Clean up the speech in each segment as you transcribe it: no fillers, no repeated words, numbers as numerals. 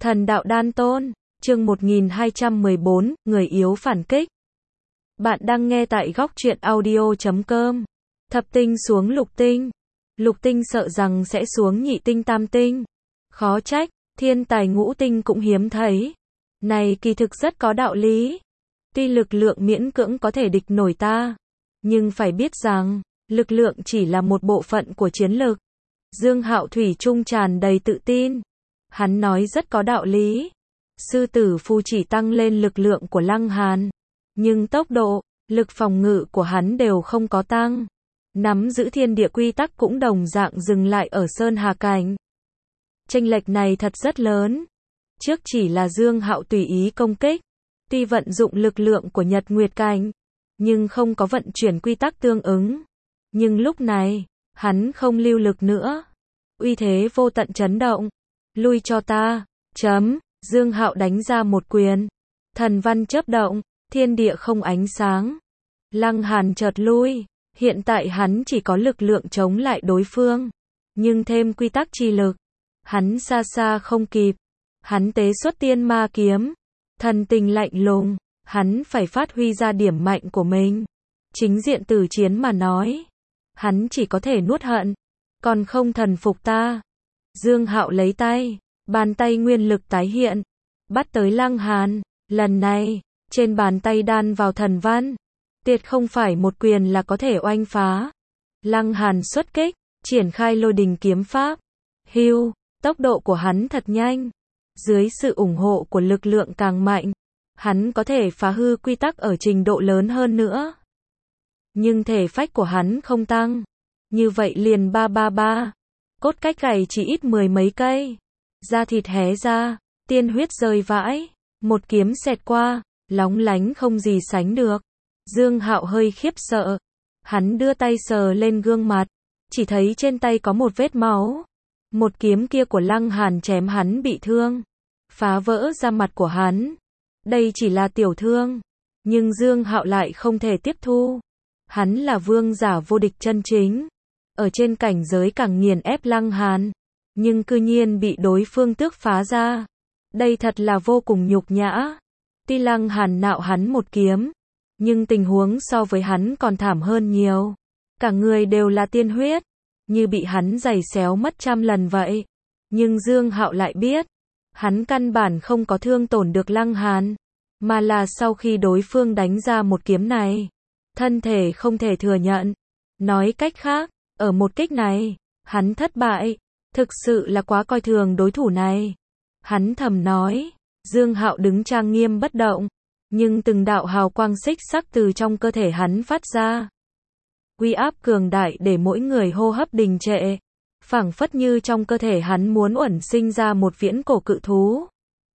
Thần đạo đan tôn, chương 1214, người yếu phản kích. Bạn đang nghe tại góc truyện audio.com. Thập tinh xuống lục tinh. Lục tinh sợ rằng sẽ xuống nhị tinh tam tinh. Khó trách, thiên tài ngũ tinh cũng hiếm thấy. Này kỳ thực rất có đạo lý. Tuy lực lượng miễn cưỡng có thể địch nổi ta, nhưng phải biết rằng, lực lượng chỉ là một bộ phận của chiến lực. Dương Hạo thủy chung tràn đầy tự tin. Hắn nói rất có đạo lý. Sư tử phù chỉ tăng lên lực lượng của Lăng Hàn, nhưng tốc độ, lực phòng ngự của hắn đều không có tăng. Nắm giữ thiên địa quy tắc cũng đồng dạng dừng lại ở Sơn Hà cảnh. Chênh lệch này thật rất lớn. Trước chỉ là Dương Hạo tùy ý công kích, tuy vận dụng lực lượng của Nhật Nguyệt cảnh, nhưng không có vận chuyển quy tắc tương ứng. Nhưng lúc này, hắn không lưu lực nữa. Uy thế vô tận chấn động. Lui cho ta. Chấm. Dương Hạo đánh ra một quyền. Thần văn chớp động, thiên địa không ánh sáng. Lăng Hàn chợt lui. Hiện tại hắn chỉ có lực lượng chống lại đối phương, nhưng thêm quy tắc chi lực, hắn xa xa không kịp. Hắn tế xuất tiên ma kiếm. Thần tình lạnh lùng, hắn phải phát huy ra điểm mạnh của mình. Chính diện tử chiến mà nói, hắn chỉ có thể nuốt hận, còn không thần phục ta. Dương Hạo lấy tay, bàn tay nguyên lực tái hiện, bắt tới Lăng Hàn. Lần này, trên bàn tay đan vào thần văn, tuyệt không phải một quyền là có thể oanh phá. Lăng Hàn xuất kích, triển khai lôi đình kiếm pháp. Hưu, tốc độ của hắn thật nhanh. Dưới sự ủng hộ của lực lượng càng mạnh, hắn có thể phá hư quy tắc ở trình độ lớn hơn nữa. Nhưng thể phách của hắn không tăng. Như vậy liền ba. Cốt cách gầy chỉ ít 10 mấy cây. Da thịt hé ra, tiên huyết rơi vãi. Một kiếm xẹt qua, lóng lánh không gì sánh được. Dương Hạo hơi khiếp sợ. Hắn đưa tay sờ lên gương mặt, chỉ thấy trên tay có một vết máu. Một kiếm kia của Lăng Hàn chém hắn bị thương, phá vỡ da mặt của hắn. Đây chỉ là tiểu thương, nhưng Dương Hạo lại không thể tiếp thu. Hắn là vương giả vô địch chân chính, ở trên cảnh giới càng nghiền ép Lăng Hàn, nhưng cư nhiên bị đối phương tước phá ra. Đây thật là vô cùng nhục nhã. Tuy Lăng Hàn nạo hắn một kiếm, nhưng tình huống so với hắn còn thảm hơn nhiều. Cả người đều là tiên huyết, như bị hắn giày xéo mất trăm lần vậy. Nhưng Dương Hạo lại biết, hắn căn bản không có thương tổn được Lăng Hàn, mà là sau khi đối phương đánh ra một kiếm này, thân thể không thể thừa nhận. Nói cách khác, ở một kích này, hắn thất bại. Thực sự là quá coi thường đối thủ này. Hắn thầm nói. Dương Hạo đứng trang nghiêm bất động, nhưng từng đạo hào quang xích sắc từ trong cơ thể hắn phát ra. Uy áp cường đại để mỗi người hô hấp đình trệ, phảng phất như trong cơ thể hắn muốn uẩn sinh ra một viễn cổ cự thú.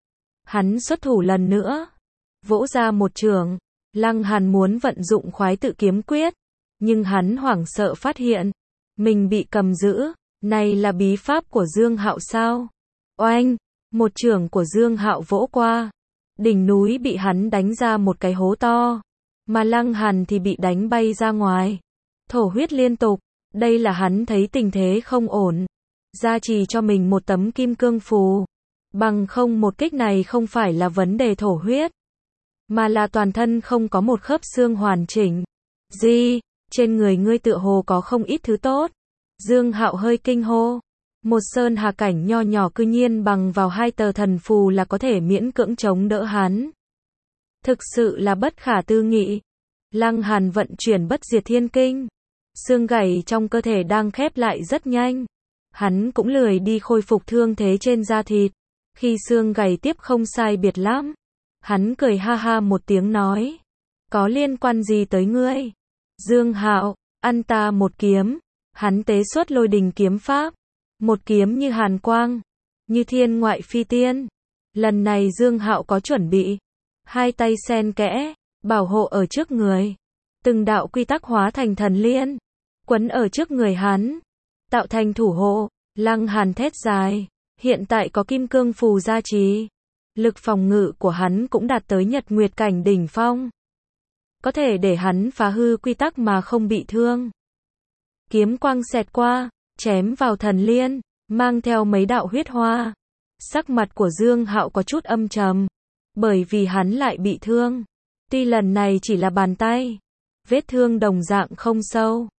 Hắn xuất thủ lần nữa, vỗ ra một chưởng. Lăng Hàn muốn vận dụng khoái tự kiếm quyết, nhưng hắn hoảng sợ phát hiện mình bị cầm giữ. Này là bí pháp của Dương Hạo sao? Oanh! Một chưởng của Dương Hạo vỗ qua, đỉnh núi bị hắn đánh ra một cái hố to, mà Lăng Hàn thì bị đánh bay ra ngoài, thổ huyết liên tục. Đây là hắn thấy tình thế không ổn, gia trì cho mình một tấm kim cương phù. Bằng không một kích này không phải là vấn đề thổ huyết, mà là toàn thân không có một khớp xương hoàn chỉnh. Gì? Trên người ngươi tựa hồ có không ít thứ tốt. Dương Hạo hơi kinh hô. Một Sơn Hà cảnh nho nhỏ cư nhiên bằng vào 2 tờ thần phù là có thể miễn cưỡng chống đỡ hắn. Thực sự là bất khả tư nghị. Lăng Hàn vận chuyển bất diệt thiên kinh. Xương gãy trong cơ thể đang khép lại rất nhanh. Hắn cũng lười đi khôi phục thương thế trên da thịt. Khi xương gãy tiếp không sai biệt lắm, hắn cười ha ha một tiếng nói. Có liên quan gì tới ngươi? Dương Hạo, ăn ta một kiếm. Hắn tế xuất lôi đình kiếm pháp. Một kiếm như hàn quang, như thiên ngoại phi tiên. Lần này Dương Hạo có chuẩn bị. 2 tay xen kẽ, bảo hộ ở trước người. Từng đạo quy tắc hóa thành thần liên, quấn ở trước người hắn, tạo thành thủ hộ. Lăng Hàn thét dài. Hiện tại có kim cương phù gia trì, lực phòng ngự của hắn cũng đạt tới Nhật Nguyệt cảnh đỉnh phong, có thể để hắn phá hư quy tắc mà không bị thương. Kiếm quang xẹt qua, chém vào thần liên, mang theo mấy đạo huyết hoa. Sắc mặt của Dương Hạo có chút âm trầm, bởi vì hắn lại bị thương. Tuy lần này chỉ là bàn tay, vết thương đồng dạng không sâu.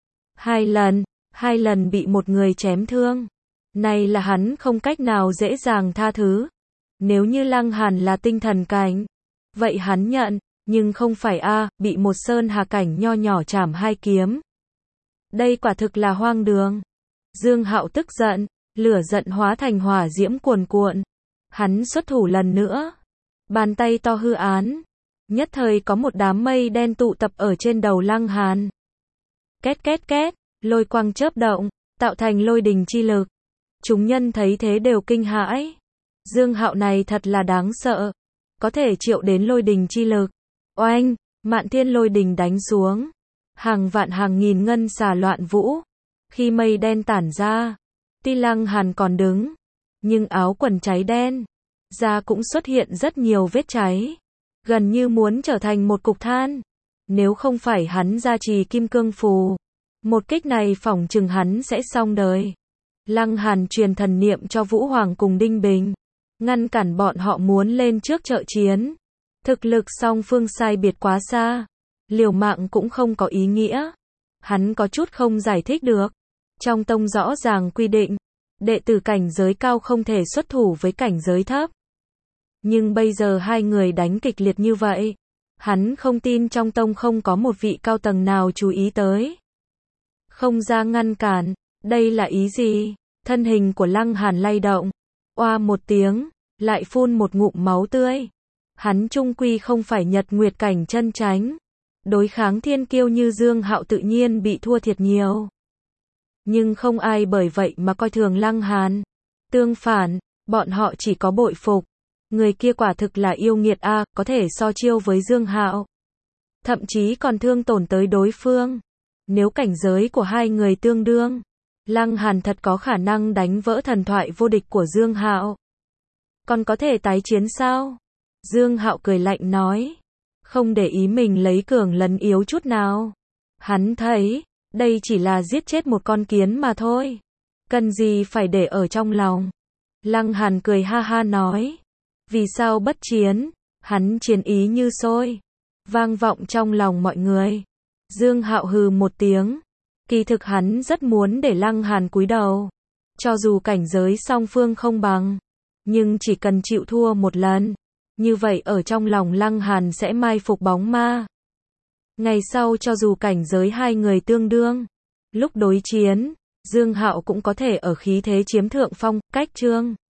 Hai lần bị một người chém thương. Này là hắn không cách nào dễ dàng tha thứ. Nếu như Lăng Hàn là tinh thần cảnh, vậy hắn nhận, nhưng không phải bị một sơn hà cảnh nho nhỏ chảm 2 kiếm. Đây quả thực là hoang đường. Dương Hạo tức giận, lửa giận hóa thành hỏa diễm cuồn cuộn. Hắn xuất thủ lần nữa. Bàn tay to hư án. Nhất thời có một đám mây đen tụ tập ở trên đầu Lăng Hàn. Két két két, lôi quang chớp động, tạo thành lôi đình chi lực. Chúng nhân thấy thế đều kinh hãi. Dương Hạo này thật là đáng sợ. Có thể triệu đến lôi đình chi lực. Oanh, mạn thiên lôi đình đánh xuống. Hàng vạn hàng nghìn ngân xà loạn vũ. Khi mây đen tản ra, tuy Lăng Hàn còn đứng, nhưng áo quần cháy đen, da cũng xuất hiện rất nhiều vết cháy, gần như muốn trở thành một cục than. Nếu không phải hắn gia trì kim cương phù, một kích này phỏng chừng hắn sẽ xong đời. Lăng Hàn truyền thần niệm cho Vũ Hoàng cùng Đinh Bình, ngăn cản bọn họ muốn lên trước trợ chiến. Thực lực song phương sai biệt quá xa, liều mạng cũng không có ý nghĩa. Hắn có chút không giải thích được. Trong tông rõ ràng quy định, đệ tử cảnh giới cao không thể xuất thủ với cảnh giới thấp. Nhưng bây giờ hai người đánh kịch liệt như vậy, hắn không tin trong tông không có một vị cao tầng nào chú ý tới. Không ra ngăn cản, đây là ý gì? Thân hình của Lăng Hàn lay động, oa một tiếng, lại phun một ngụm máu tươi. Hắn chung quy không phải Nhật Nguyệt cảnh chân chánh. Đối kháng thiên kiêu như Dương Hạo tự nhiên bị thua thiệt nhiều. Nhưng không ai bởi vậy mà coi thường Lăng Hàn. Tương phản, bọn họ chỉ có bội phục. Người kia quả thực là yêu nghiệt có thể so chiêu với Dương Hạo. Thậm chí còn thương tổn tới đối phương. Nếu cảnh giới của hai người tương đương, Lăng Hàn thật có khả năng đánh vỡ thần thoại vô địch của Dương Hạo. Còn có thể tái chiến sao? Dương Hạo cười lạnh nói. Không để ý mình lấy cường lấn yếu chút nào. Hắn thấy, đây chỉ là giết chết một con kiến mà thôi. Cần gì phải để ở trong lòng. Lăng Hàn cười ha ha nói. Vì sao bất chiến? Hắn chiến ý như sôi. Vang vọng trong lòng mọi người. Dương Hạo hừ một tiếng. Kỳ thực hắn rất muốn để Lăng Hàn cúi đầu. Cho dù cảnh giới song phương không bằng. Nhưng chỉ cần chịu thua một lần. Như vậy ở trong lòng Lăng Hàn sẽ mai phục bóng ma. Ngày sau cho dù cảnh giới hai người tương đương, lúc đối chiến, Dương Hạo cũng có thể ở khí thế chiếm thượng phong, cách chương.